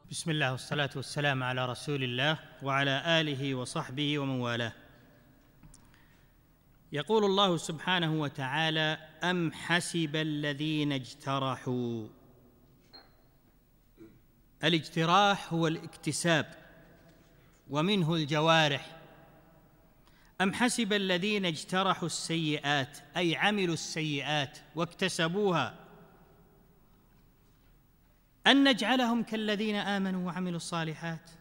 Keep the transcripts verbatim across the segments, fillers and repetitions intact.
بسم الله والصلاة والسلام على رسول الله وعلى آله وصحبه ومن والاه. يقول الله سبحانه وتعالى: أم حسب الذين اجترحوا. الاجتراح هو الاكتساب ومنه الجوارح. أم حسب الذين اجترحوا السيئات أي عملوا السيئات واكتسبوها أن نجعلهم كالذين آمنوا وعملوا الصالحات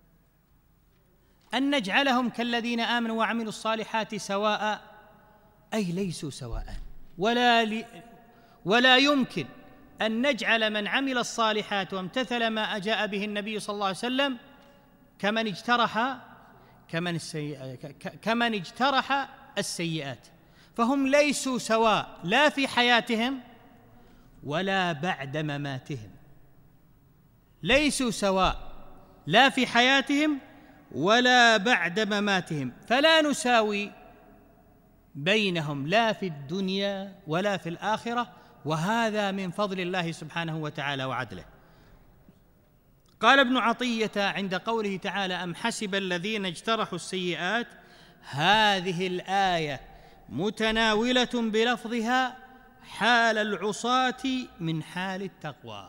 أن نجعلهم كالذين آمنوا وعملوا الصالحات سواء أي ليسوا سواء، ولا ل... ولا يمكن أن نجعل من عمل الصالحات وامتثل ما جاء به النبي صلى الله عليه وسلم كمن اجترح كمن, السيئ... كمن اجترح السيئات، فهم ليسوا سواء لا في حياتهم ولا بعد مماتهم، ليسوا سواء لا في حياتهم ولا بعد مماتهم، فلا نساوي بينهم لا في الدنيا ولا في الآخرة، وهذا من فضل الله سبحانه وتعالى وعدله. قال ابن عطية عند قوله تعالى: أم حسب الذين اجترحوا السيئات، هذه الآية متناولة بلفظها حال العصاة من حال التقوى،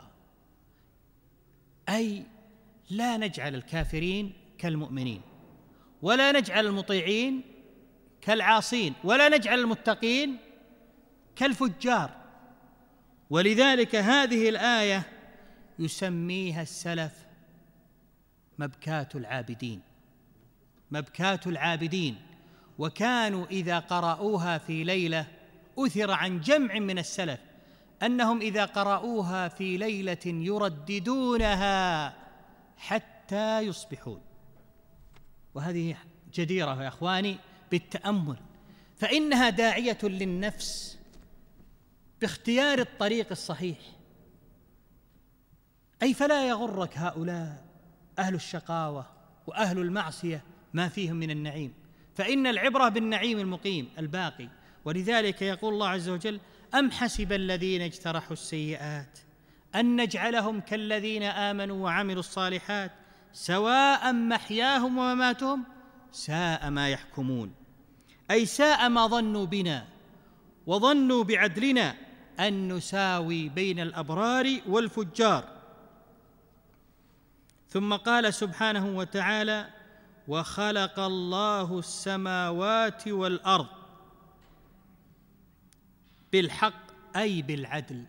أي لا نجعل الكافرين كالمؤمنين، ولا نجعل المطيعين كالعاصين، ولا نجعل المتقين كالفجار. ولذلك هذه الآية يسميها السلف مبكاة العابدين، مبكاة العابدين. وكانوا إذا قرأوها في ليلة، أثر عن جمع من السلف أنهم إذا قرأوها في ليلة يرددونها حتى يصبحون. وهذه جديرة يا إخواني بالتأمل، فإنها داعية للنفس باختيار الطريق الصحيح. أي فلا يغرك هؤلاء أهل الشقاوة وأهل المعصية ما فيهم من النعيم، فإن العبرة بالنعيم المقيم الباقي. ولذلك يقول الله عز وجل: أم حسب الذين اجترحوا السيئات أن نجعلهم كالذين آمنوا وعملوا الصالحات سواء محياهم ومماتهم ساء ما يحكمون. أي ساء ما ظنوا بنا وظنوا بعدلنا أن نساوي بين الأبرار والفجار. ثم قال سبحانه وتعالى: وخلق الله السماوات والأرض بالحق أي بالعدل،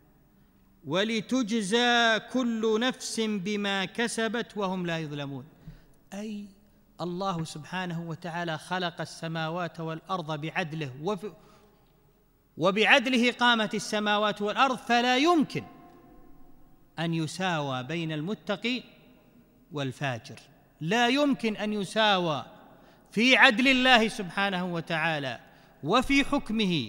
ولتجزى كل نفس بما كسبت وهم لا يظلمون. أي الله سبحانه وتعالى خلق السماوات والأرض بعدله، وبعدله قامت السماوات والأرض، فلا يمكن أن يساوى بين المتقي والفاجر، لا يمكن أن يساوى في عدل الله سبحانه وتعالى وفي حكمه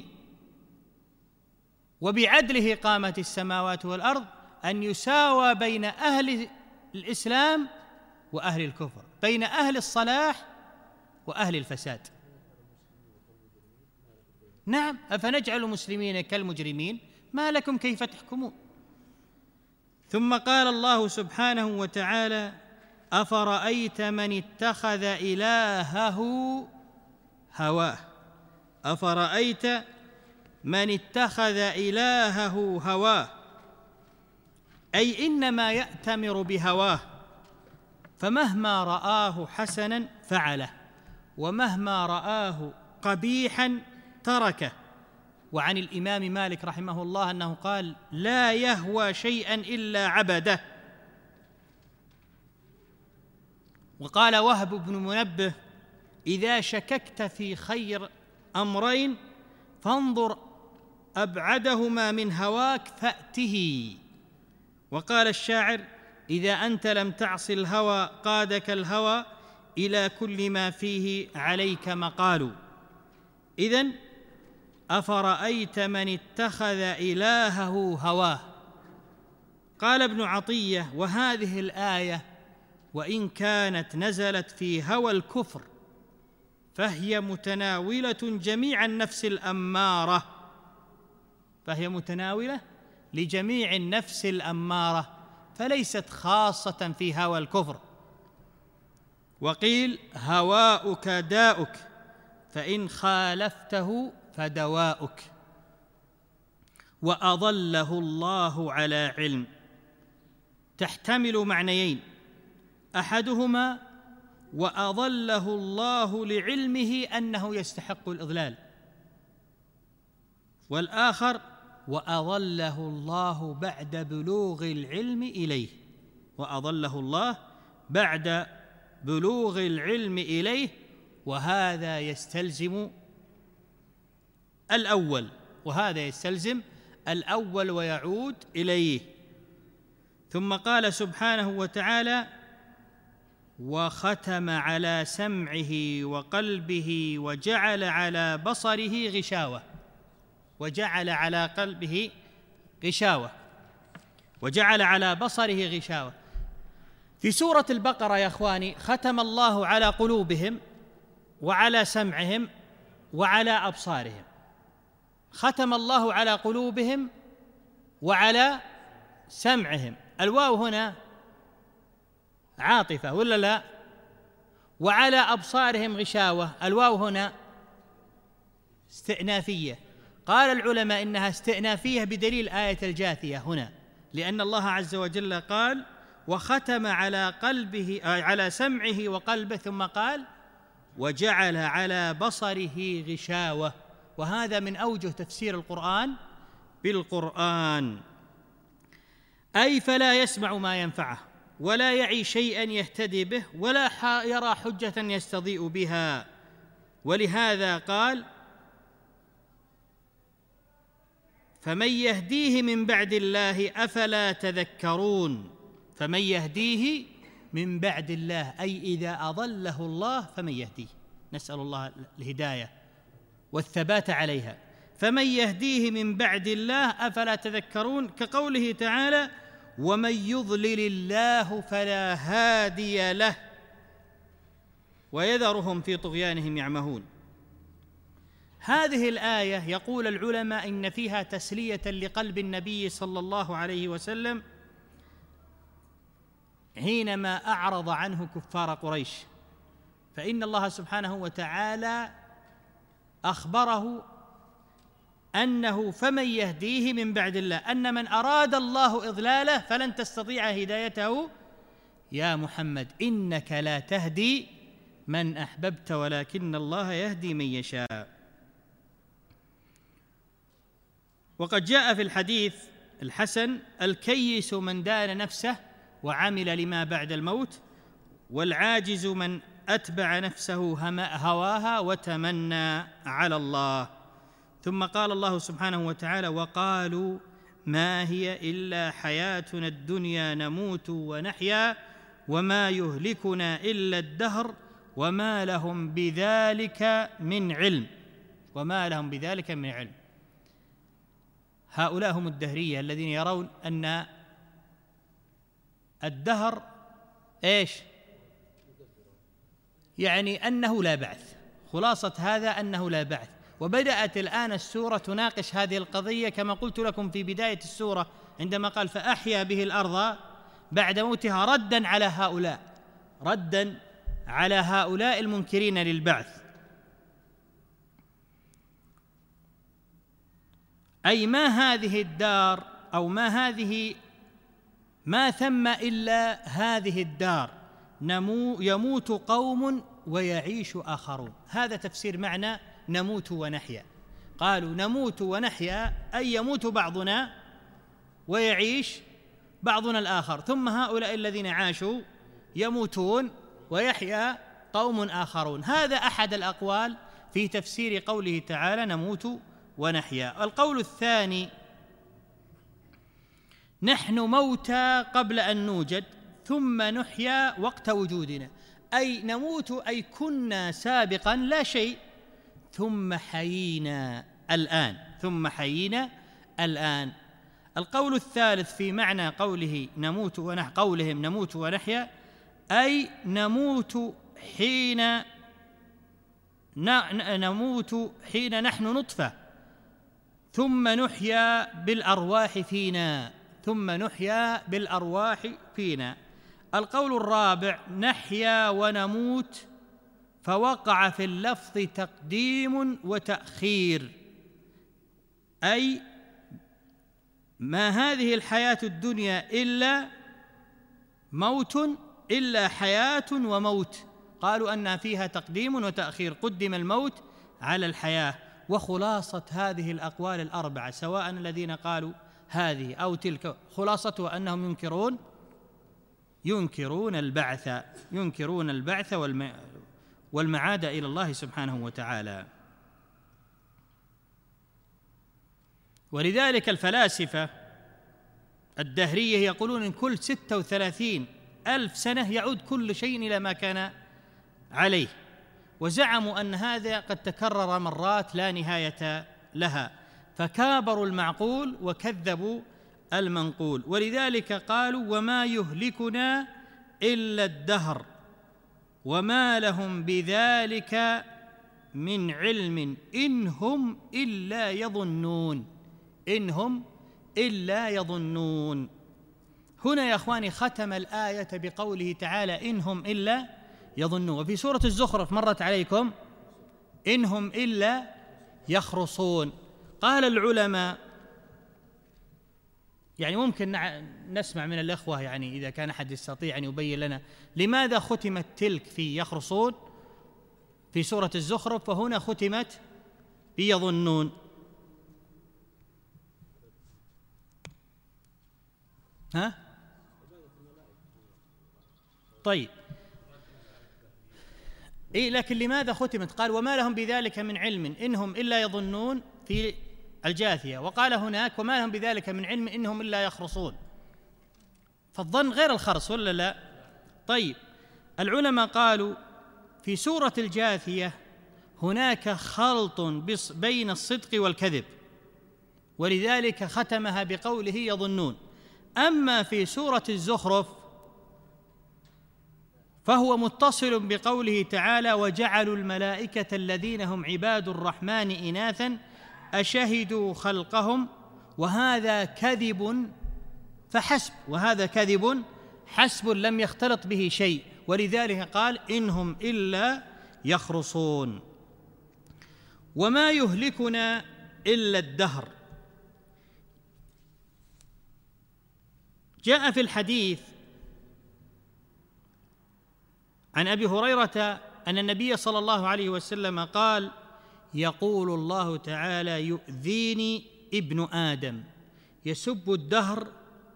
وبعدله قامت السماوات والأرض أن يساوى بين أهل الإسلام وأهل الكفر، بين أهل الصلاح وأهل الفساد. نعم، أفنجعل المسلمين كالمجرمين ما لكم كيف تحكمون. ثم قال الله سبحانه وتعالى: أفرأيت من اتخذ إلهه هواه أفرأيت من اتخذ إلهه هواه أي إنما يأتمر بهواه، فمهما رآه حسنا فعله، ومهما رآه قبيحا تركه. وعن الإمام مالك رحمه الله أنه قال: لا يهوى شيئا إلا عبده. وقال وهب بن منبه: إذا شككت في خير أمرين فانظر أبعدهما من هواك فأته. وقال الشاعر: إذا أنت لم تعص الهوى قادك الهوى إلى كل ما فيه عليك مقال. إذن أفرأيت من اتخذ إلهه هواه. قال ابن عطية: وهذه الآية وإن كانت نزلت في هوى الكفر فهي متناولة جميع النفس الأمارة فهي متناولة لجميع النفس الأمارة فليست خاصة في هوى الكفر. وقيل هواؤك داؤك فإن خالفته فدواؤك. وأضله الله على علم تحتمل معنيين: أحدهما وأضله الله لعلمه أنه يستحق الإضلال، والآخر وأضله الله بعد بلوغ العلم إليه، وأضله الله بعد بلوغ العلم إليه، وهذا يستلزم الأول وهذا يستلزم الأول ويعود إليه. ثم قال سبحانه وتعالى: وختم على سمعه وقلبه وجعل على بصره غشاوة وجعل على قلبه غشاوة وجعل على بصره غشاوة. في سورة البقرة يا أخواني ختم الله على قلوبهم وعلى سمعهم وعلى أبصارهم. ختم الله على قلوبهم وعلى سمعهم، الواو هنا عاطفة ولا لا؟ وعلى أبصارهم غشاوة، الواو هنا استئنافية. قال العلماء إنها استئنافية بدليل آية الجاثية هنا، لأن الله عز وجل قال: وختم على قلبه على سمعه وقلبه، ثم قال: وجعل على بصره غشاوة. وهذا من أوجه تفسير القرآن بالقرآن، أي فلا يسمع ما ينفعه ولا يعي شيئا يهتدي به ولا يرى حجة يستضيء بها. ولهذا قال: فمن يهديه من بعد الله أفلا تذكرون. فمن يهديه من بعد الله أي إذا أضله الله فمن يهديه، نسأل الله الهداية والثبات عليها. فمن يهديه من بعد الله أفلا تذكرون، كقوله تعالى: ومن يضلل الله فلا هادي له ويذرهم في طغيانهم يعمهون. هذه الآية يقول العلماء إن فيها تسلية لقلب النبي صلى الله عليه وسلم حينما أعرض عنه كفار قريش، فإن الله سبحانه وتعالى أخبره أنه فمن يهديه من بعد الله، أن من أراد الله إضلاله فلن تستطيع هدايته يا محمد، إنك لا تهدي من أحببت ولكن الله يهدي من يشاء. وقد جاء في الحديث الحسن: الكيس من دان نفسه وعمل لما بعد الموت، والعاجز من أتبع نفسه هواها وتمنى على الله. ثم قال الله سبحانه وتعالى: وقالوا ما هي إلا حياتنا الدنيا نموت ونحيا وما يهلكنا إلا الدهر وما لهم بذلك من علم وما لهم بذلك من علم. هؤلاء هم الدهرية الذين يرون أن الدهر إيش؟ يعني أنه لا بعث. خلاصة هذا أنه لا بعث. وبدأت الآن السورة تناقش هذه القضية كما قلت لكم في بداية السورة عندما قال: فأحيا به الأرض بعد موتها، ردا على هؤلاء ردا على هؤلاء المنكرين للبعث. أي ما هذه الدار أو ما هذه ما ثم إلا هذه الدار، نمو يموت قوم ويعيش آخرون. هذا تفسير معنى نموت ونحيا. قالوا نموت ونحيا أي يموت بعضنا ويعيش بعضنا الآخر، ثم هؤلاء الذين عاشوا يموتون ويحيا قوم آخرون. هذا أحد الأقوال في تفسير قوله تعالى نموت ونحيا. القول الثاني: نحن موتى قبل أن نوجد ثم نحيا وقت وجودنا، أي نموت أي كنا سابقا لا شيء ثم حيينا الآن ثم حيينا الآن. القول الثالث في معنى قوله نموت ونحيا قولهم نموت ونحيا أي نموت حين نموت حين نحن نطفة ثم نحيا بالأرواح فينا ثم نحيا بالأرواح فينا. القول الرابع: نحيا ونموت، فوقع في اللفظ تقديم وتأخير، أي ما هذه الحياة الدنيا إلا موت، إلا حياة وموت. قالوا أن فيها تقديم وتأخير، قدم الموت على الحياة. وخلاصة هذه الأقوال الأربعة سواء الذين قالوا هذه أو تلك، خلاصتها أنهم ينكرون ينكرون البعث ينكرون البعث والمعاد إلى الله سبحانه وتعالى. ولذلك الفلاسفة الدهرية يقولون إن كل ستة وثلاثين ألف سنة يعود كل شيء إلى ما كان عليه، وزعموا أن هذا قد تكرر مرات لا نهاية لها، فكابروا المعقول وكذبوا المنقول. ولذلك قالوا: وما يهلكنا إلا الدهر وما لهم بذلك من علم إن هم إلا يظنون إن هم إلا يظنون. هنا يا أخواني ختم الآية بقوله تعالى: إن هم إلا يظنون. وفي سورة الزخرف مرت عليكم: إن هم إلا يخرصون. قال العلماء، يعني ممكن نسمع من الأخوة، يعني إذا كان أحد يستطيع أن يبين لنا لماذا ختمت تلك في يخرصون في سورة الزخرف وهنا ختمت بيظنون؟ ها؟ طيب، إيه، لكن لماذا ختمت؟ قال: وما لهم بذلك من علم إنهم إلا يظنون في الجاثية، وقال هناك: وما لهم بذلك من علم إنهم إلا يخرصون. فالظن غير الخرص ولا لا؟ طيب، العلماء قالوا في سورة الجاثية هناك خلط بين الصدق والكذب، ولذلك ختمها بقوله يظنون. أما في سورة الزخرف فهو متصل بقوله تعالى: وجعلوا الملائكة الذين هم عباد الرحمن إناثا أشهدوا خلقهم، وهذا كذب فحسب وهذا كذب حسب لم يختلط به شيء، ولذلك قال: إنهم إلا يخرصون. وما يهلكنا إلا الدهر. جاء في الحديث عن أبي هريرة أن النبي صلى الله عليه وسلم قال: يقول الله تعالى: يؤذيني ابن آدم يسب الدهر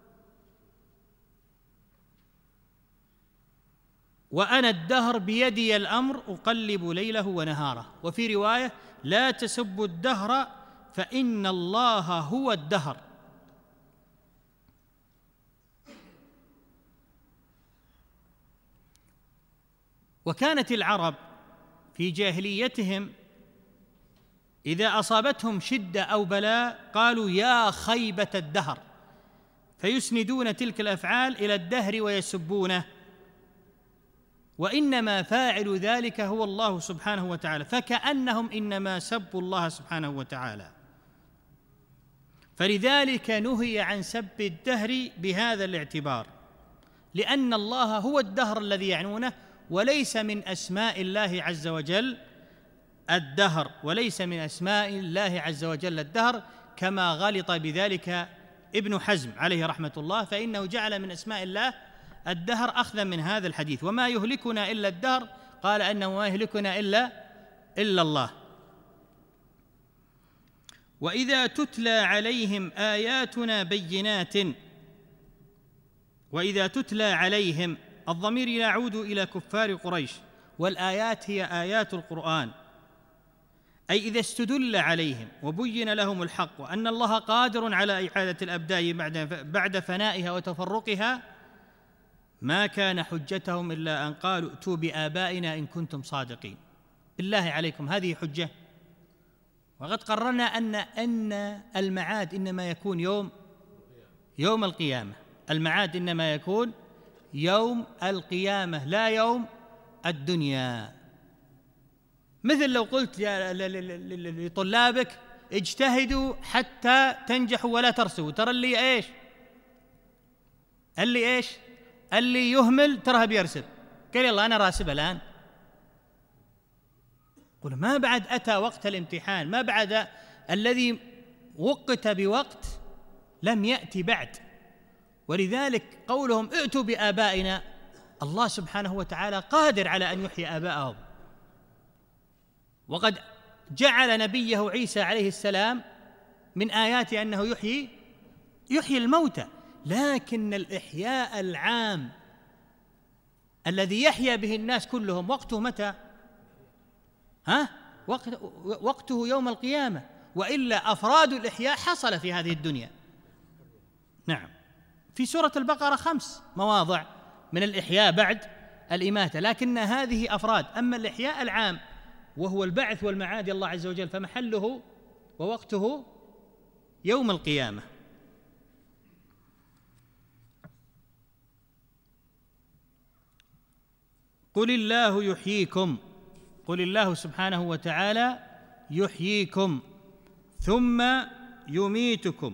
وأنا الدهر بيدي الأمر أقلب ليله ونهاره. وفي رواية: لا تسبوا الدهر فإن الله هو الدهر. وكانت العرب في جاهليتهم إذا أصابتهم شدة أو بلاء قالوا: يا خيبة الدهر، فيسندون تلك الأفعال إلى الدهر ويسبونه، وإنما فاعل ذلك هو الله سبحانه وتعالى، فكأنهم إنما سبوا الله سبحانه وتعالى. فلذلك نهي عن سب الدهر بهذا الاعتبار، لأن الله هو الدهر الذي يعنونه، وليس من أسماء الله عز وجل الدهر وليس من أسماء الله عز وجل الدهر كما غلط بذلك ابن حزم عليه رحمة الله، فإنه جعل من أسماء الله الدهر أخذا من هذا الحديث. وما يهلكنا إلا الدهر، قال أنه ما يهلكنا إلا إلا الله. وإذا تتلى عليهم آياتنا بينات. وإذا تتلى عليهم، الضمير يعود إلى كفار قريش، والآيات هي آيات القرآن، أي إذا استدل عليهم وبين لهم الحق وأن الله قادر على إعادة الأبدان بعد فنائها وتفرقها، ما كان حجتهم إلا أن قالوا: ائتوا بآبائنا إن كنتم صادقين. بالله عليكم، هذه حجة؟ وقد قررنا أن أن المعاد إنما يكون يوم يوم القيامة. المعاد إنما يكون يوم القيامة لا يوم الدنيا. مثل لو قلت لطلابك: اجتهدوا حتى تنجحوا ولا ترسبوا، ترى اللي ايش؟ اللي إيش؟ اللي يهمل تراه بيرسب، قال يلا أنا راسب الآن. قل ما بعد أتى وقت الامتحان، ما بعد الذي وقت بوقت لم يأتي بعد. ولذلك قولهم ائتوا بآبائنا، الله سبحانه وتعالى قادر على أن يحيي آباءهم، وقد جعل نبيه عيسى عليه السلام من آياته أنه يحيي يحيي الموتى. لكن الإحياء العام الذي يحيا به الناس كلهم وقته متى؟ ها؟ وقت وقته يوم القيامة، وإلا أفراد الإحياء حصل في هذه الدنيا. نعم، في سورة البقرة خمس مواضع من الإحياء بعد الإماتة، لكن هذه أفراد. أما الإحياء العام وهو البعث والمعاد الله عز وجل فمحله ووقته يوم القيامة. قل الله يحييكم، قل الله سبحانه وتعالى يحييكم ثم يميتكم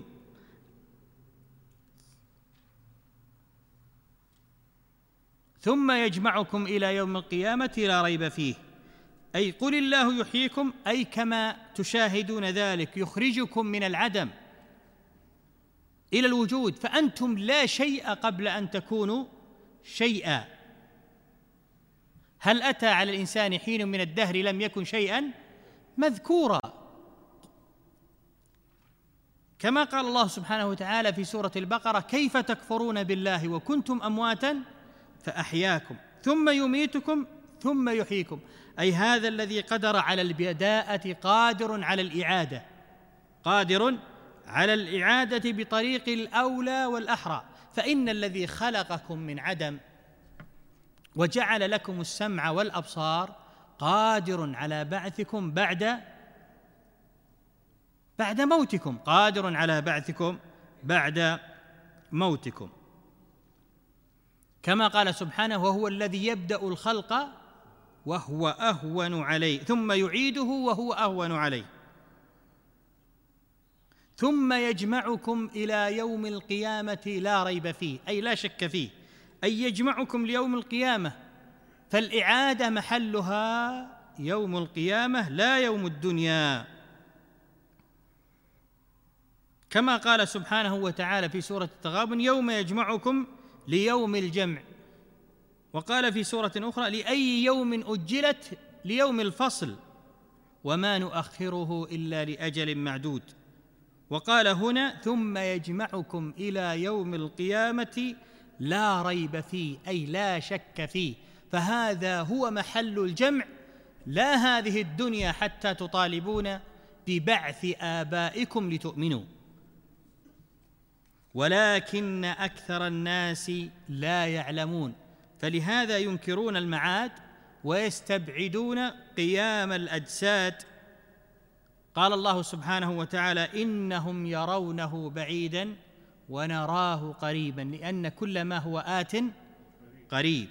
ثم يجمعكم إلى يوم القيامة لا ريب فيه. أي قل الله يحييكم، أي كما تشاهدون ذلك يخرجكم من العدم إلى الوجود، فأنتم لا شيء قبل أن تكونوا شيئا. هل أتى على الإنسان حين من الدهر لم يكن شيئا مذكورا؟ كما قال الله سبحانه وتعالى في سورة البقرة كيف تكفرون بالله وكنتم أمواتا فأحياكم ثم يميتكم ثم يحييكم. أي هذا الذي قدر على البداءة قادر على الإعادة، قادر على الإعادة بطريق الأولى والأحرى. فإن الذي خلقكم من عدم وجعل لكم السمع والأبصار قادر على بعثكم بعد بعد موتكم، قادر على بعثكم بعد موتكم. كما قال سبحانه وهو الذي يبدأ الخلق وهو أهون عليه ثم يعيده وهو أهون عليه ثم يجمعكم إلى يوم القيامة لا ريب فيه، أي لا شك فيه، أي يجمعكم ليوم القيامة. فالإعادة محلها يوم القيامة لا يوم الدنيا، كما قال سبحانه وتعالى في سورة التغابن يوم يجمعكم ليوم الجمع. وقال في سورة أخرى لأي يوم أجلت ليوم الفصل وما نؤخره إلا لأجل معدود. وقال هنا ثم يجمعكم إلى يوم القيامة لا ريب فيه، أي لا شك فيه. فهذا هو محل الجمع، لا هذه الدنيا حتى تطالبون ببعث آبائكم لتؤمنوا، ولكن أكثر الناس لا يعلمون، فلهذا ينكرون المعاد ويستبعدون قيام الأجساد. قال الله سبحانه وتعالى إنهم يرونه بعيدا ونراه قريبا، لأن كل ما هو آت قريب.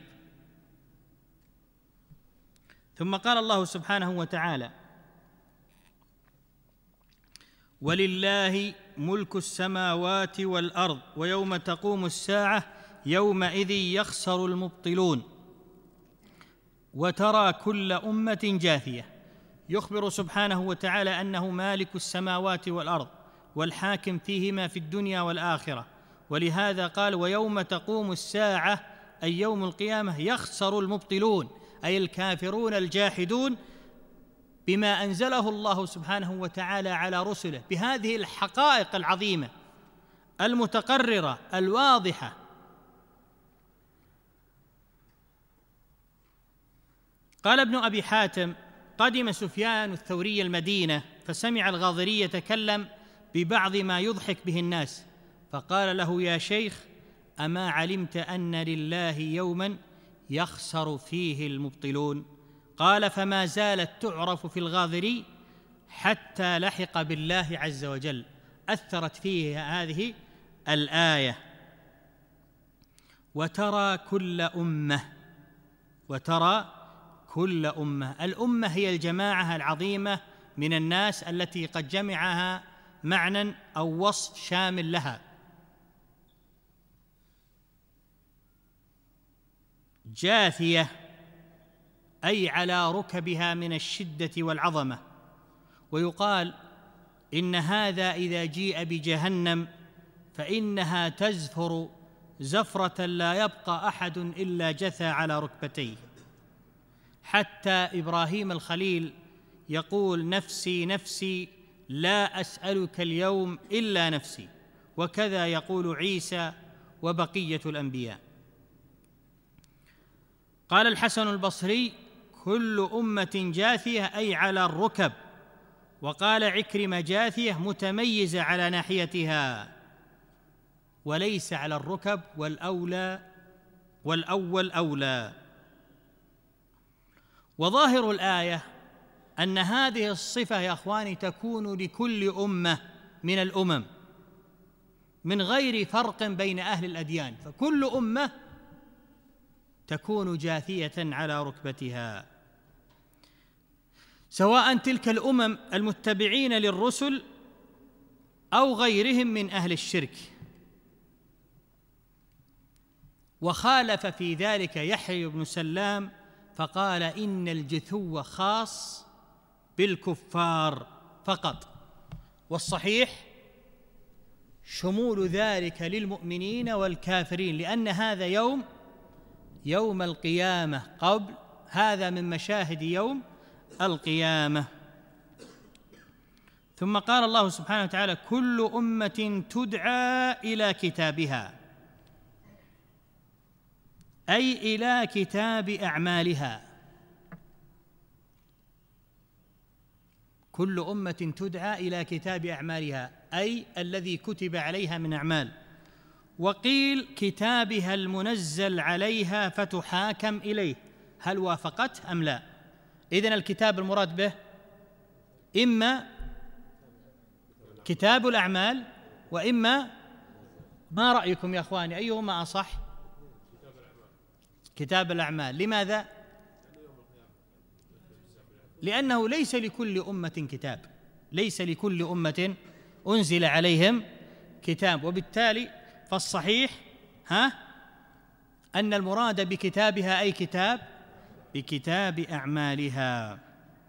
ثم قال الله سبحانه وتعالى ولله ملك السماوات والأرض ويوم تقوم الساعة يومئذ يخسر المبطلون وترى كل أمة جاثية. يخبر سبحانه وتعالى أنه مالك السماوات والأرض والحاكم فيهما في الدنيا والآخرة، ولهذا قال ويوم تقوم الساعة أي يوم القيامة يخسر المبطلون، أي الكافرون الجاحدون بما أنزله الله سبحانه وتعالى على رسله بهذه الحقائق العظيمة المتقررة الواضحة. قال ابن أبي حاتم قدم سفيان الثوري المدينة فسمع الغاضري يتكلم ببعض ما يضحك به الناس، فقال له يا شيخ أما علمت أن لله يوما يخسر فيه المبطلون؟ قال فما زالت تعرف في الغاضري حتى لحق بالله عز وجل. أثرت فيه هذه الآية وترى كل أمة، وترى كل أمة. الأمة هي الجماعة العظيمة من الناس التي قد جمعها معنى أو وصف شامل لها. جاثية أي على ركبها من الشدة والعظمة. ويقال إن هذا إذا جيء بجهنم فإنها تزفر زفرة لا يبقى أحد إلا جثى على ركبتيه، حتى إبراهيم الخليل يقول: نفسي نفسي لا أسألك اليوم إلا نفسي. وكذا يقول عيسى وبقية الأنبياء. قال الحسن البصري: كل أمة جاثية أي على الركب. وقال عكرمة: جاثية متميزة على ناحيتها وليس على الركب، والأولى والأول أولى. وظاهر الآية أن هذه الصفة يا أخواني تكون لكل أمة من الأمم من غير فرق بين أهل الأديان، فكل أمة تكون جاثية على ركبتها، سواء تلك الأمم المتبعين للرسل أو غيرهم من أهل الشرك. وخالف في ذلك يحيى بن سلام فقال: إن الجثو خاص بالكفار فقط، والصحيح شمول ذلك للمؤمنين والكافرين، لأن هذا يوم يوم القيامة، قبل هذا من مشاهد يوم القيامة. ثم قال الله سبحانه وتعالى: كل أمة تدعى إلى كتابها، أي إلى كتاب أعمالها. كل أمة تدعى إلى كتاب أعمالها أي الذي كتب عليها من أعمال. وقيل كتابها المنزل عليها فتحاكم إليه، هل وافقته أم لا؟ إذن الكتاب المراد به إما كتاب الأعمال وإما، ما رأيكم يا أخواني أيهما أصح؟ كتاب الأعمال. لماذا؟ لأنه ليس لكل أمة كتاب، ليس لكل أمة أنزل عليهم كتاب، وبالتالي فالصحيح ها أن المراد بكتابها أي كتاب بكتاب أعمالها.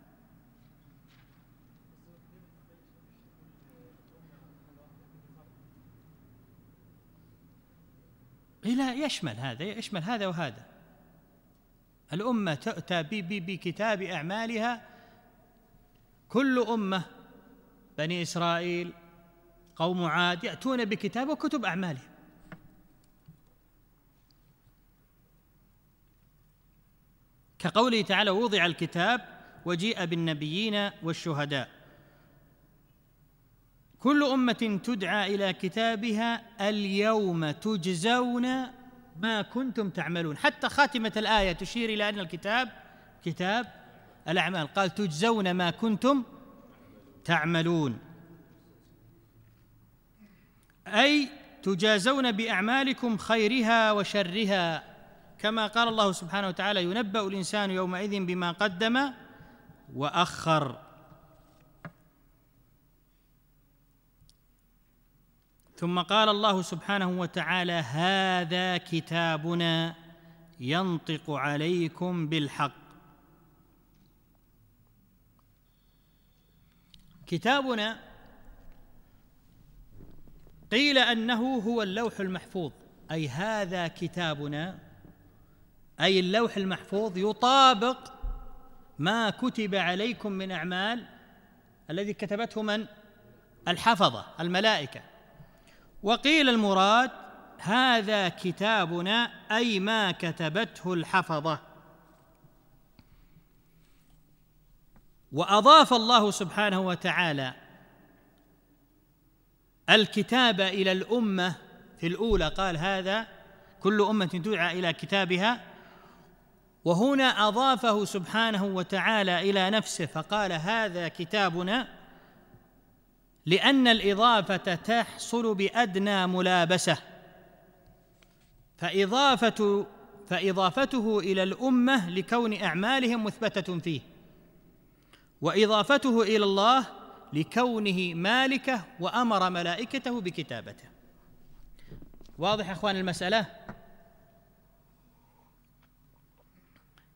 لا، يشمل هذا يشمل هذا وهذا. الأمة تؤتى بكتاب أعمالها، كل أمة، بني إسرائيل، قوم عاد، يأتون بكتاب وكتب أعمالهم. كقوله تعالى: وضع الكتاب وجيء بالنبيين والشهداء. كل أمة تدعى إلى كتابها اليوم تجزون ما كنتم تعملون. حتى خاتمة الآية تشير إلى أن الكتاب كتاب الأعمال، قال: تجزون ما كنتم تعملون، أي تجازون بأعمالكم خيرها وشرها، كما قال الله سبحانه وتعالى: ينبأ الإنسان يومئذ بما قدم وأخر. ثم قال الله سبحانه وتعالى: هذا كتابنا ينطق عليكم بالحق. كتابنا قيل أنه هو اللوح المحفوظ، أي هذا كتابنا أي اللوح المحفوظ يطابق ما كتب عليكم من أعمال الذي كتبته من؟ الحفظة الملائكة. وقيل المراد هذا كتابنا أي ما كتبته الحفظة. وأضاف الله سبحانه وتعالى الكتاب إلى الأمة في الأولى، قال: هذا كل أمة تدعى إلى كتابها، وهنا أضافه سبحانه وتعالى إلى نفسه فقال: هذا كتابنا، لأن الإضافة تحصل بأدنى ملابسة، فإضافة فإضافته إلى الأمة لكون أعمالهم مثبتة فيه، وإضافته إلى الله لكونه مالكه وأمر ملائكته بكتابته. واضح أخوان المسألة؟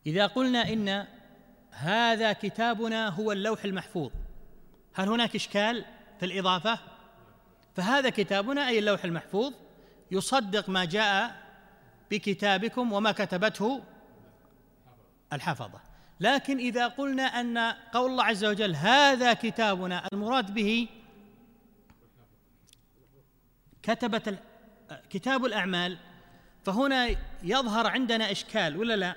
إذا قلنا إن هذا كتابنا هو اللوح المحفوظ، هل هناك إشكال في الإضافة؟ فهذا كتابنا أي اللوح المحفوظ يصدق ما جاء بكتابكم وما كتبته الحفظة. لكن إذا قلنا أن قول الله عز وجل هذا كتابنا المراد به كتبة كتاب الأعمال، فهنا يظهر عندنا إشكال ولا لا؟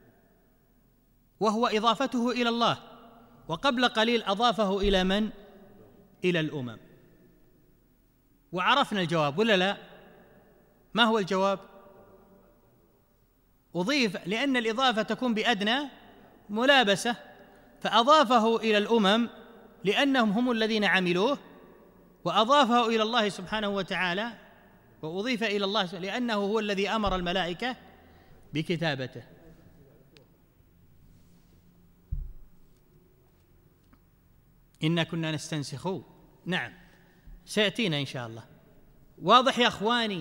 وهو إضافته إلى الله، وقبل قليل أضافه إلى من؟ إلى الأمم. وعرفنا الجواب ولا لا؟ ما هو الجواب؟ أضيف، لأن الإضافة تكون بأدنى ملابسة، فأضافه إلى الأمم لأنهم هم الذين عملوه، وأضافه إلى الله سبحانه وتعالى، وأضيف إلى الله لأنه هو الذي أمر الملائكة بكتابته. إنا كنا نستنسخ، نعم سيأتينا إن شاء الله. واضح يا أخواني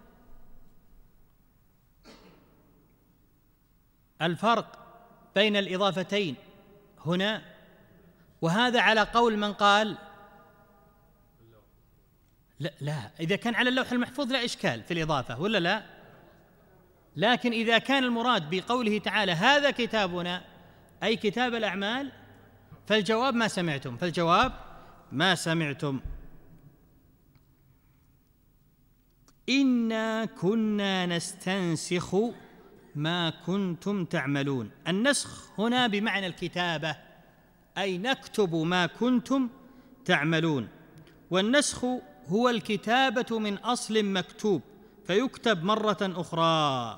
الفرق بين الإضافتين هنا؟ وهذا على قول من قال لا, لا إذا كان على اللوح المحفوظ لا إشكال في الإضافة ولا لا؟ لكن إذا كان المراد بقوله تعالى هذا كتابنا أي كتاب الأعمال، فالجواب ما سمعتم، فالجواب ما سمعتم. إنا كنا نستنسخ ما كنتم تعملون. النسخ هنا بمعنى الكتابة، أي نكتب ما كنتم تعملون. والنسخ هو الكتابة من أصل مكتوب فيكتب مرة أخرى.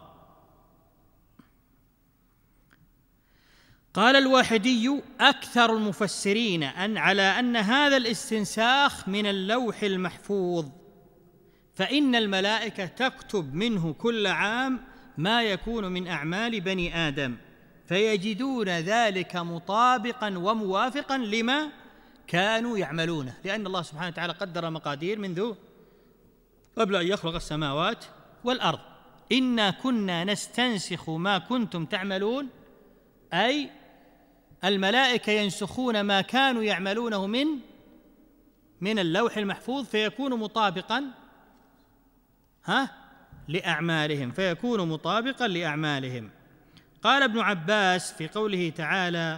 قال الواحدي أكثر المفسرين أن على أن هذا الاستنساخ من اللوح المحفوظ، فإن الملائكة تكتب منه كل عام ما يكون من أعمال بني آدم، فيجدون ذلك مطابقا وموافقا لما كانوا يعملونه، لأن الله سبحانه وتعالى قدر مقادير منذ قبل أن يخلق السماوات والأرض. إنا كنا نستنسخ ما كنتم تعملون، أي الملائكة ينسخون ما كانوا يعملونه من من اللوح المحفوظ فيكون مطابقا ها لأعمالهم، فيكون مطابقا لأعمالهم. قال ابن عباس في قوله تعالى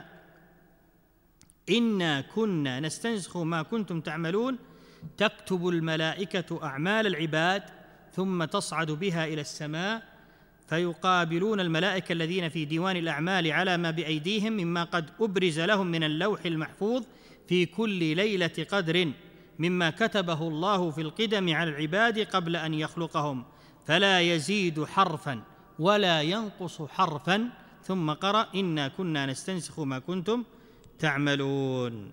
إنا كنا نستنسخ ما كنتم تعملون، تكتب الملائكة أعمال العباد ثم تصعد بها إلى السماء، فيقابلون الملائكة الذين في ديوان الأعمال على ما بأيديهم مما قد أبرز لهم من اللوح المحفوظ في كل ليلة قدر مما كتبه الله في القدم على العباد قبل أن يخلقهم، فلا يزيد حرفا ولا ينقص حرفا. ثم قرأ إنا كنا نستنسخ ما كنتم تعملون.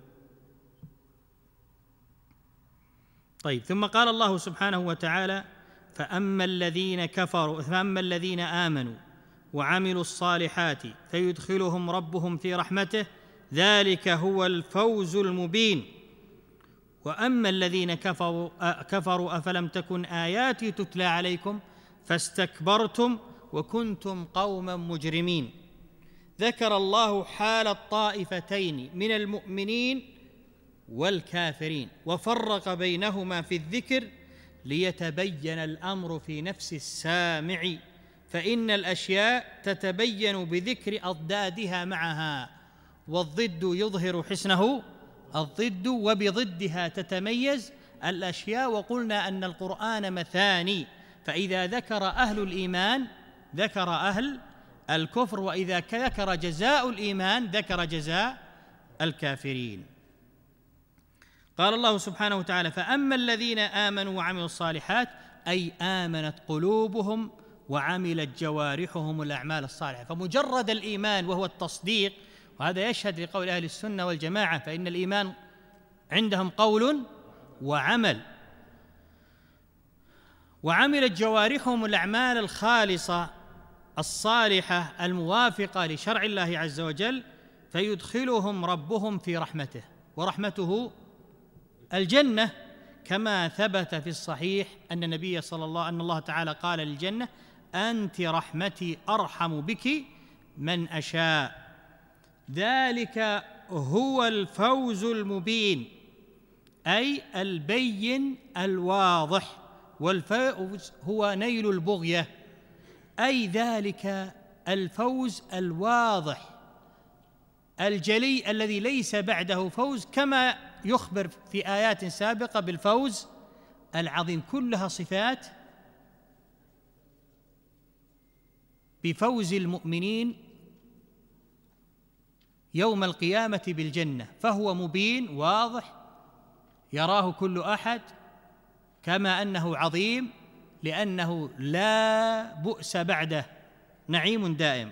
طيب، ثم قال الله سبحانه وتعالى فأما الذين كفروا فأما الذين آمنوا وعملوا الصالحات فيدخلهم ربهم في رحمته ذلك هو الفوز المبين. وأما الذين كفروا, كفروا أفلم تكن آياتي تتلى عليكم فاستكبرتم وكنتم قوما مجرمين. ذكر الله حال الطائفتين من المؤمنين والكافرين وفرق بينهما في الذكر ليتبين الأمر في نفس السامع، فإن الأشياء تتبين بذكر أضدادها معها، والضد يظهر حسنه الضد، وبضدها تتميز الأشياء. وقلنا أن القرآن مثاني، فإذا ذكر أهل الإيمان ذكر أهل الكفر، وإذا ذكر جزاء الإيمان ذكر جزاء الكافرين. قال الله سبحانه وتعالى فأما الذين آمنوا وعملوا الصالحات، أي آمنت قلوبهم وعملت جوارحهم الأعمال الصالحة. فمجرد الإيمان وهو التصديق، وهذا يشهد لقول أهل السنة والجماعة، فإن الإيمان عندهم قول وعمل. وعملت جوارحهم الأعمال الخالصة الصالحة الموافقة لشرع الله عز وجل، فيدخلهم ربهم في رحمته، ورحمته الجنة، كما ثبت في الصحيح أن النبي صلى الله أن الله تعالى قال للجنة أنت رحمتي أرحم بك من أشاء. ذلك هو الفوز المبين، أي البين الواضح، والفوز هو نيل البغية، أي ذلك الفوز الواضح الجلي الذي ليس بعده فوز، كما يخبر في آيات سابقة بالفوز العظيم. كلها صفات بفوز المؤمنين يوم القيامة بالجنة، فهو مبين واضح يراه كل أحد، كما أنه عظيم لأنه لا بؤس بعده، نعيم دائم.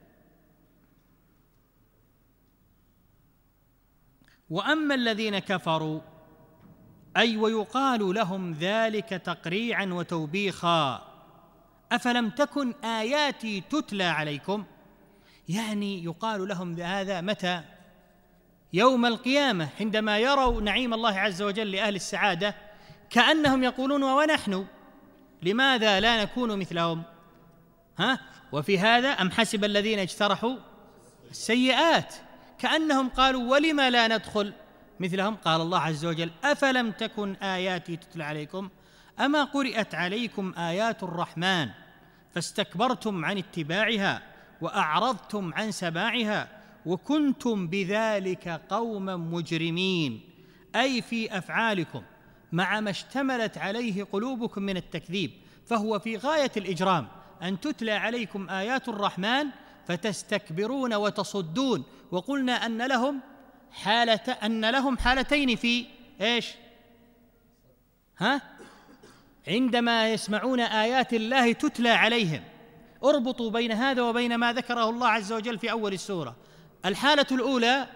وأما الذين كفروا أي ويقال لهم ذلك تقريعا وتوبيخا، أفلم تكن آياتي تتلى عليكم، يعني يقال لهم هذا متى؟ يوم القيامة، عندما يروا نعيم الله عز وجل لأهل السعادة، كأنهم يقولون ونحن لماذا لا نكون مثلهم؟ ها؟ وفي هذا أم حسب الذين اجترحوا السيئات، كأنهم قالوا ولما لا ندخل مثلهم. قال الله عز وجل أفلم تكن آياتي تتلى عليكم أما قرئت عليكم آيات الرحمن فاستكبرتم عن اتباعها وأعرضتم عن سماعها وكنتم بذلك قوما مجرمين، أي في أفعالكم مع ما اشتملت عليه قلوبكم من التكذيب، فهو في غاية الإجرام أن تتلى عليكم آيات الرحمن فتستكبرون وتصدون. وقلنا أن لهم حالة أن لهم حالتين في إيش؟ ها؟ عندما يسمعون آيات الله تتلى عليهم، اربطوا بين هذا وبين ما ذكره الله عز وجل في أول السورة. الحالة الأولى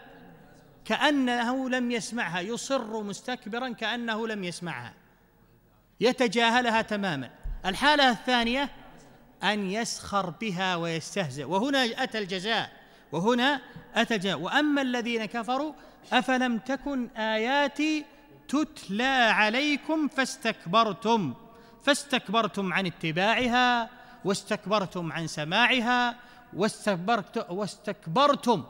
كأنه لم يسمعها، يصر مستكبرا كأنه لم يسمعها، يتجاهلها تماما. الحالة الثانية أن يسخر بها ويستهزئ، وهنا أتى الجزاء، وهنا أتى الجزاء. وأما الذين كفروا أفلم تكن آياتي تتلى عليكم فاستكبرتم فاستكبرتم عن اتباعها واستكبرتم عن سماعها واستكبرتم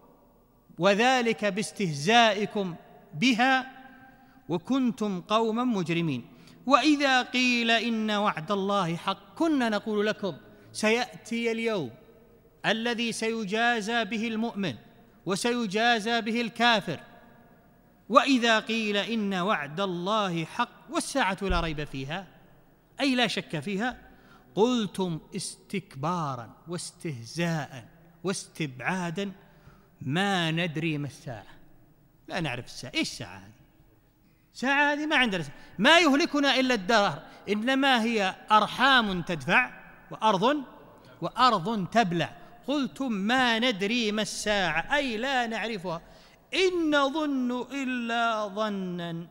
وذلك باستهزائكم بها وكنتم قوما مجرمين. وإذا قيل إن وعد الله حق كنا نقول لكم سيأتي اليوم الذي سيجازى به المؤمن وسيجازى به الكافر. وإذا قيل إن وعد الله حق والساعة لا ريب فيها، أي لا شك فيها، قلتم استكبارا واستهزاء واستبعادا ما ندري ما الساعة، لا نعرف الساعة. إيش الساعة هذه؟ ساعة هذه ما عندنا ساعة. ما يهلكنا إلا الدهر، إنما هي أرحام تدفع وأرض وأرض تبلع. قلتم ما ندري ما الساعة، أي لا نعرفها، إن نظن إلا ظنا.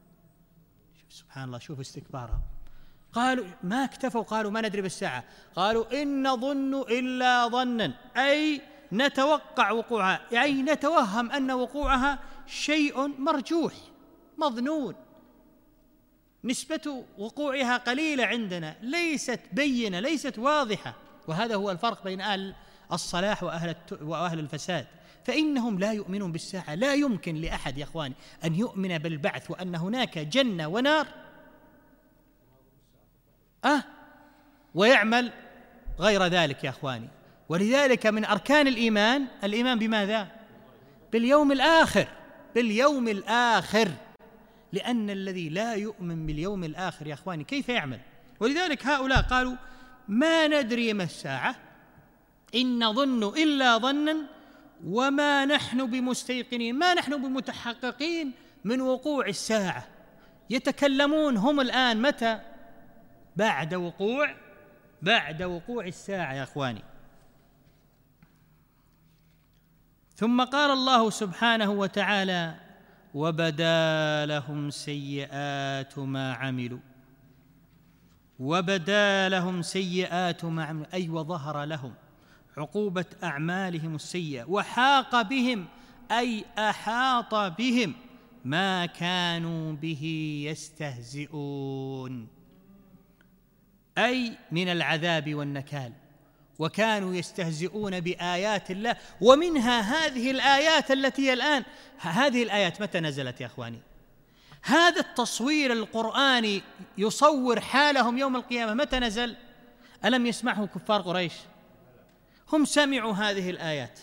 سبحان الله، شوفوا استكبارهم. قالوا ما اكتفوا قالوا ما ندري بالساعة، قالوا إن نظن إلا ظنا، أي نتوقع وقوعها، أي نتوهم أن وقوعها شيء مرجوح مظنون، نسبة وقوعها قليلة عندنا، ليست بينة، ليست واضحة. وهذا هو الفرق بين أهل الصلاح وأهل, وأهل الفساد، فإنهم لا يؤمنون بالساعة. لا يمكن لأحد يا أخواني أن يؤمن بالبعث وأن هناك جنة ونار أه ويعمل غير ذلك يا أخواني. ولذلك من أركان الإيمان الإيمان بماذا؟ باليوم الآخر، باليوم الآخر، لأن الذي لا يؤمن باليوم الآخر يا أخواني كيف يعمل؟ ولذلك هؤلاء قالوا ما ندري ما الساعة إن نظن إلا ظنا وما نحن بمستيقنين، ما نحن بمتحققين من وقوع الساعة. يتكلمون هم الآن متى؟ بعد وقوع بعد وقوع الساعة يا أخواني. ثم قال الله سبحانه وتعالى وبدا لهم سيئات ما عملوا، وبدا لهم سيئات ما عملوا، أي وظهر لهم عقوبة أعمالهم السيئة، وحاق بهم أي أحاط بهم ما كانوا به يستهزئون، أي من العذاب والنكال. وكانوا يستهزئون بآيات الله، ومنها هذه الآيات التي الآن. هذه الآيات متى نزلت يا أخواني؟ هذا التصوير القرآني يصور حالهم يوم القيامة متى نزل؟ ألم يسمعه كفار قريش؟ هم سمعوا هذه الآيات،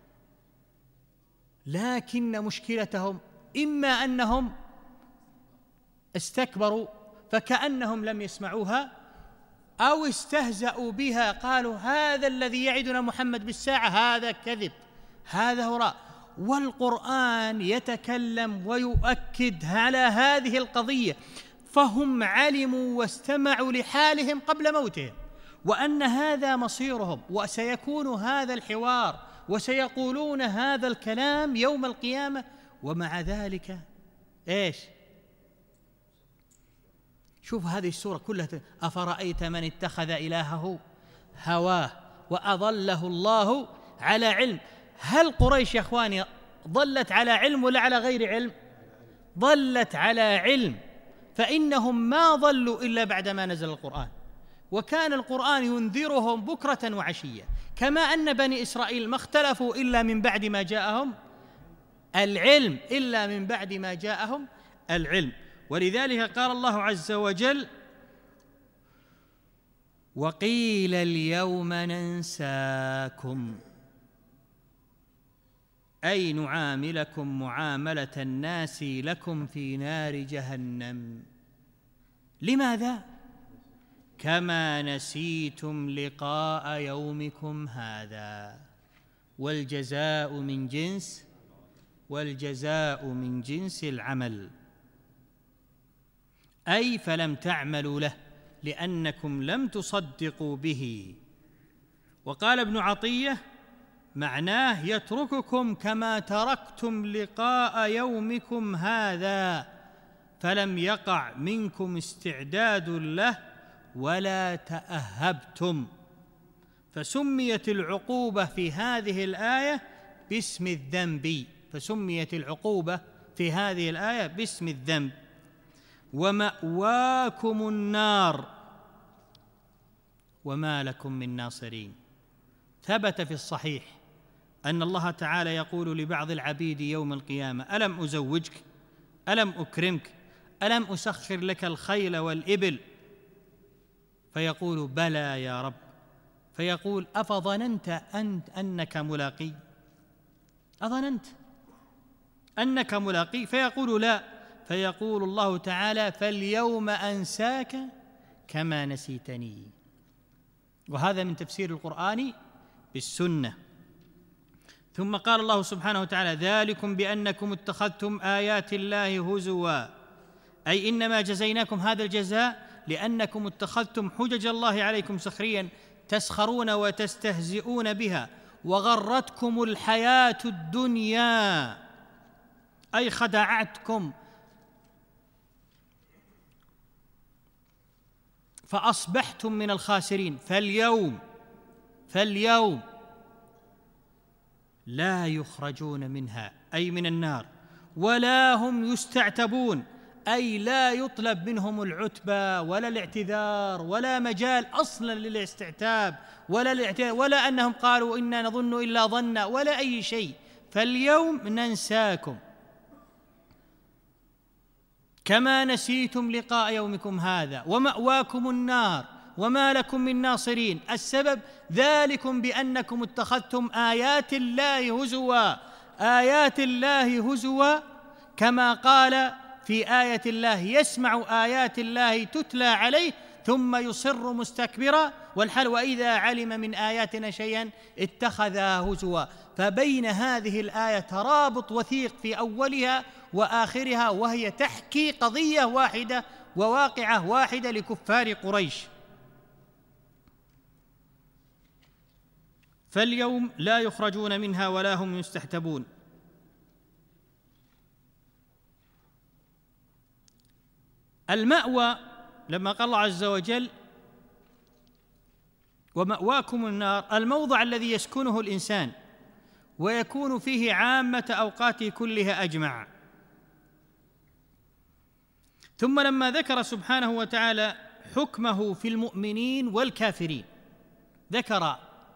لكن مشكلتهم إما أنهم استكبروا فكأنهم لم يسمعوها، أو استهزأوا بها، قالوا هذا الذي يعدنا محمد بالساعة هذا كذب، هذا هراء. والقرآن يتكلم ويؤكد على هذه القضية، فهم علموا واستمعوا لحالهم قبل موتهم، وأن هذا مصيرهم، وسيكون هذا الحوار، وسيقولون هذا الكلام يوم القيامة. ومع ذلك إيش؟ شوف هذه السورة كلها، أفرأيت من اتخذ إلهه هواه وأضله الله على علم. هل قريش يا أخواني ضلت على علم ولا على غير علم؟ ضلت على علم، فإنهم ما ضلوا إلا بعدما نزل القرآن، وكان القرآن ينذرهم بكرة وعشية، كما أن بني إسرائيل ما اختلفوا إلا من بعد ما جاءهم العلم، إلا من بعد ما جاءهم العلم. ولذلك قال الله عز وجل: وقيل اليوم ننساكم، أي نعاملكم معاملة الناس لكم في نار جهنم. لماذا؟ كما نسيتم لقاء يومكم هذا، والجزاء من جنس والجزاء من جنس العمل، أي فلم تعملوا له لأنكم لم تصدقوا به. وقال ابن عطية معناه يترككم كما تركتم لقاء يومكم هذا، فلم يقع منكم استعداد له ولا تأهبتم. فسميت العقوبة في هذه الآية باسم الذنب، فسميت العقوبة في هذه الآية باسم الذنب. ومأواكم النار وما لكم من ناصرين. ثبت في الصحيح أن الله تعالى يقول لبعض العبيد يوم القيامة: ألم أزوجك؟ ألم أكرمك؟ ألم أسخر لك الخيل والإبل؟ فيقول: بلى يا رب. فيقول: أفظننت أنت أنك ملاقي؟ أظننت أنك ملاقي؟ فيقول: لا. فيقول الله تعالى: فاليوم أنساك كما نسيتني. وهذا من تفسير القرآن بالسنة. ثم قال الله سبحانه وتعالى: ذلكم بأنكم اتخذتم آيات الله هزوا، أي إنما جزيناكم هذا الجزاء لأنكم اتخذتم حجج الله عليكم سخريا تسخرون وتستهزئون بها، وغرتكم الحياة الدنيا، أي خدعتكم، فأصبحتم من الخاسرين. فاليوم فاليوم لا يخرجون منها، أي من النار، ولا هم يستعتبون، أي لا يطلب منهم العتبة ولا الاعتذار ولا مجال أصلا للاستعتاب ولا الاعتذار، ولا أنهم قالوا إنا نظن إلا ظنا ولا أي شيء. فاليوم ننساكم كما نسيتم لقاء يومكم هذا، ومأواكم النار وما لكم من ناصرين. السبب ذلكم بأنكم اتخذتم آيات الله هزوا، آيات الله هزوا، كما قال في آية الله: يسمع آيات الله تتلى عليه ثم يصر مستكبرا، والحال وإذا علم من آياتنا شيئا اتخذها هزوا. فبين هذه الآية ترابط وثيق في أولها وآخرها، وهي تحكي قضية واحدة وواقعة واحدة لكفار قريش. فاليوم لا يخرجون منها ولا هم يستحتبون. المأوى لما قال الله عز وجل: ومأواكم النار، الموضع الذي يسكنه الإنسان ويكون فيه عامة أوقاته كلها أجمع. ثم لما ذكر سبحانه وتعالى حكمه في المؤمنين والكافرين، ذكر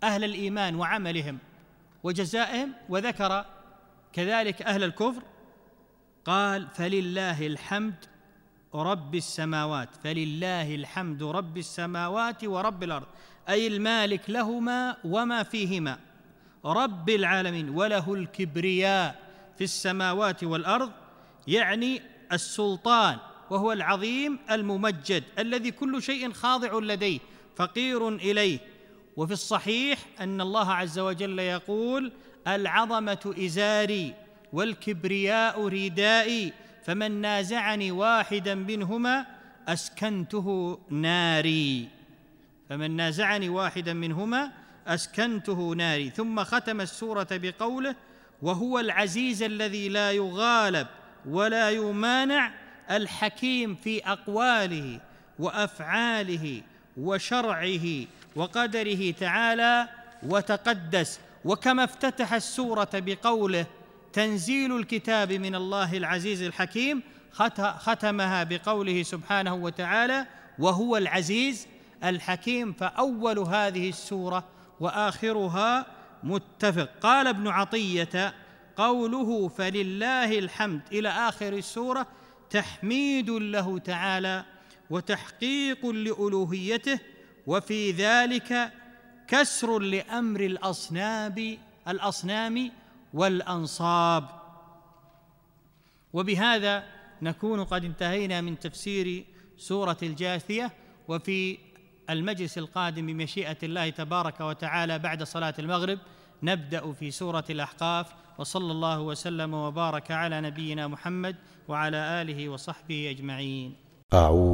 أهل الإيمان وعملهم وجزائهم، وذكر كذلك أهل الكفر. قال: فلله الحمد رب السماوات، فلله الحمد رب السماوات ورب الأرض، أي المالك لهما وما فيهما، رب العالمين، وله الكبرياء في السماوات والأرض، يعني السلطان، وهو العظيم الممجد الذي كل شيء خاضع لديه فقير إليه. وفي الصحيح أن الله عز وجل يقول: العظمة إزاري والكبرياء ردائي، فمن نازعني واحدا منهما أسكنته ناري، فمن نازعني واحدا منهما أسكنته ناري. ثم ختم السورة بقوله: وهو العزيز الذي لا يغالب ولا يمانع، الحكيم في أقواله وأفعاله وشرعه وقدره تعالى وتقدس. وكما افتتح السورة بقوله: تنزيل الكتاب من الله العزيز الحكيم، ختمها بقوله سبحانه وتعالى: وهو العزيز الحكيم. فأول هذه السورة وآخرها متفق. قال ابن عطية: قوله فلله الحمد إلى آخر السورة تحميد له تعالى وتحقيق لألوهيته، وفي ذلك كسر لأمر الأصنام الأصنام والأنصاب. وبهذا نكون قد انتهينا من تفسير سورة الجاثية، وفي المجلس القادم بمشيئة الله تبارك وتعالى بعد صلاة المغرب نبدأ في سورة الأحقاف. وصلى الله وسلم وبارك على نبينا محمد وعلى آله وصحبه أجمعين. أعوذ